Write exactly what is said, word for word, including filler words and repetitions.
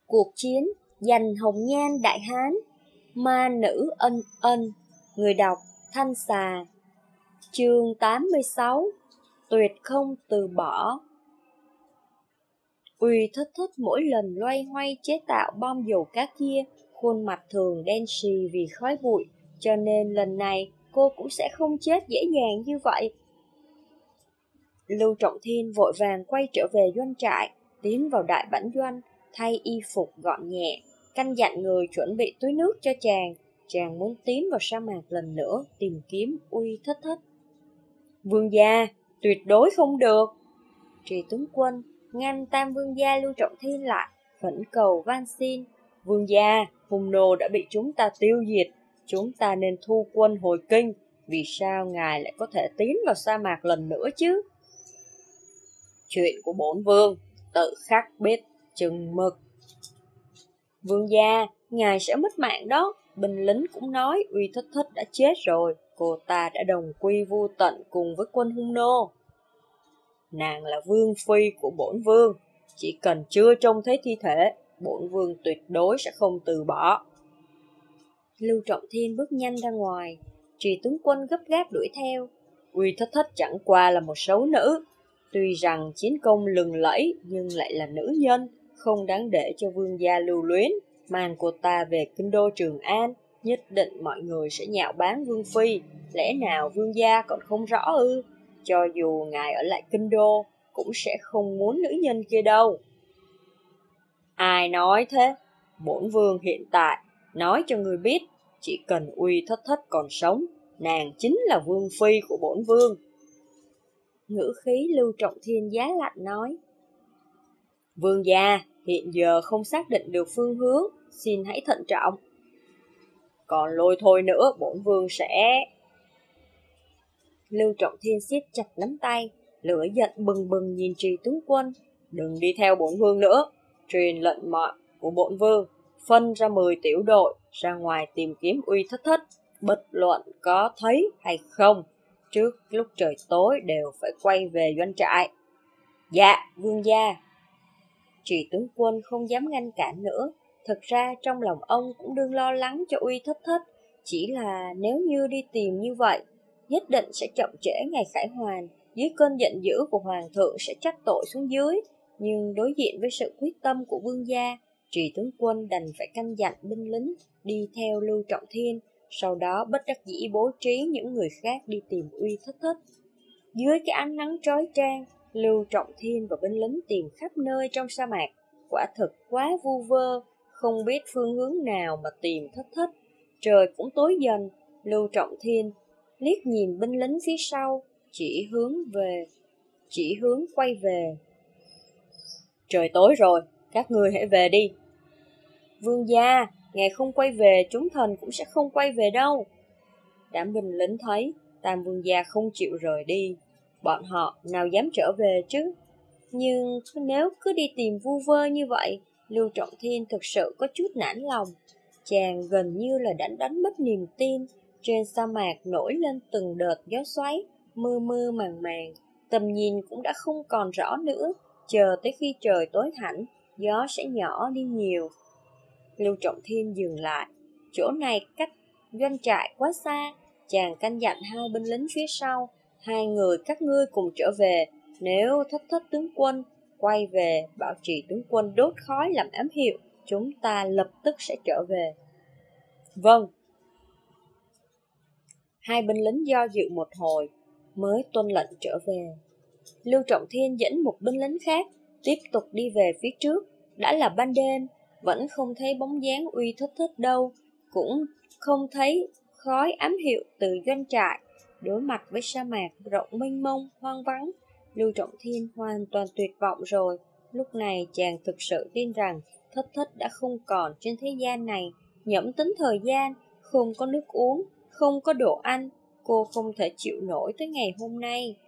Cuộc chiến giành hồng nhan đại hán, ma nữ ân ân. Người đọc Thanh Xà. Chương tám mươi sáu. Tuyệt không từ bỏ. Uy Thất Thất mỗi lần loay hoay chế tạo bom dầu cá kia, khuôn mặt thường đen sì vì khói bụi, cho nên lần này cô cũng sẽ không chết dễ dàng như vậy. Lưu Trọng Thiên vội vàng quay trở về doanh trại, tiến vào đại bản doanh, thay y phục gọn nhẹ, căn dặn người chuẩn bị túi nước cho chàng. Chàng muốn tiến vào sa mạc lần nữa tìm kiếm Uy Thất Thất. Vương gia, tuyệt đối không được. Trì tướng quân ngăn Tam vương gia Lưu Trọng Thiên lại, khẩn cầu van xin. Vương gia, hung nô đã bị chúng ta tiêu diệt, chúng ta nên thu quân hồi kinh. Vì sao ngài lại có thể tiến vào sa mạc lần nữa chứ? Chuyện của bổn vương tự khắc biết chừng mực. Vương gia, ngài sẽ mất mạng đó. Binh lính cũng nói Uy Thất Thất đã chết rồi, cô ta đã đồng quy vu tận cùng với quân hung nô. Nàng là vương phi của bổn vương, chỉ cần chưa trông thấy thi thể, bổn vương tuyệt đối sẽ không từ bỏ. Lưu Trọng Thiên bước nhanh ra ngoài, Trì tướng quân gấp gáp đuổi theo. Uy Thất Thất chẳng qua là một xấu nữ, tuy rằng chiến công lừng lẫy nhưng lại là nữ nhân, không đáng để cho vương gia lưu luyến. Mang cô ta về kinh đô Trường An, nhất định mọi người sẽ nhạo báng vương phi. Lẽ nào vương gia còn không rõ ư? Cho dù ngài ở lại kinh đô, cũng sẽ không muốn nữ nhân kia đâu. Ai nói thế? Bổn vương hiện tại nói cho người biết, chỉ cần Uy Thất Thất còn sống, nàng chính là vương phi của bổn vương. Ngữ khí Lưu Trọng Thiên giá lạnh nói. Vương gia, hiện giờ không xác định được phương hướng, xin hãy thận trọng. Còn lôi thôi nữa, bổn vương sẽ... Lưu Trọng Thiên siết chặt nắm tay, lửa giận bừng bừng nhìn Trì tướng quân. Đừng đi theo bổn vương nữa, truyền lệnh mọi của bổn vương, phân ra mười tiểu đội, ra ngoài tìm kiếm Uy Thất Thất, bất luận có thấy hay không. Trước lúc trời tối đều phải quay về doanh trại. Dạ, vương gia. Trì tướng quân không dám ngăn cản nữa. Thật ra trong lòng ông cũng đương lo lắng cho Uy Thất Thất, chỉ là nếu như đi tìm như vậy, nhất định sẽ chậm trễ ngày khải hoàn, dưới cơn giận dữ của hoàng thượng sẽ trách tội xuống dưới. Nhưng đối diện với sự quyết tâm của vương gia, Trì tướng quân đành phải căn dặn binh lính đi theo Lưu Trọng Thiên, sau đó bất đắc dĩ bố trí những người khác đi tìm Uy Thất Thất. Dưới cái ánh nắng chói chang, Lưu Trọng Thiên và binh lính tìm khắp nơi trong sa mạc, quả thực quá vu vơ, không biết phương hướng nào mà tìm Thất Thất. Trời cũng tối dần, Lưu Trọng Thiên liếc nhìn binh lính phía sau, chỉ hướng về, chỉ hướng quay về. Trời tối rồi, các ngươi hãy về đi. Vương gia, ngài không quay về, chúng thần cũng sẽ không quay về đâu. Đám binh lính thấy Tam vương gia không chịu rời đi, bọn họ nào dám trở về chứ. Nhưng nếu cứ đi tìm vu vơ như vậy, Lưu Trọng Thiên thực sự có chút nản lòng. Chàng gần như là đánh đánh mất niềm tin. Trên sa mạc nổi lên từng đợt gió xoáy, mưa mưa màng màng, tầm nhìn cũng đã không còn rõ nữa. Chờ tới khi trời tối hẳn, gió sẽ nhỏ đi nhiều. Lưu Trọng Thiên dừng lại, chỗ này cách doanh trại quá xa. Chàng căn dặn hai binh lính phía sau, hai người các ngươi cùng trở về. Nếu Thất Thất tướng quân quay về, bảo Trì tướng quân đốt khói làm ám hiệu, chúng ta lập tức sẽ trở về. Vâng. Hai binh lính do dự một hồi mới tuân lệnh trở về. Lưu Trọng Thiên dẫn một binh lính khác tiếp tục đi về phía trước. Đã là ban đêm, vẫn không thấy bóng dáng Uy Thất Thất đâu, cũng không thấy khói ám hiệu từ doanh trại. Đối mặt với sa mạc rộng mênh mông hoang vắng, Lưu Trọng Thiên hoàn toàn tuyệt vọng rồi. Lúc này chàng thực sự tin rằng Thất Thất đã không còn trên thế gian này. Nhẩm tính thời gian, không có nước uống, không có đồ ăn, cô không thể chịu nổi tới ngày hôm nay.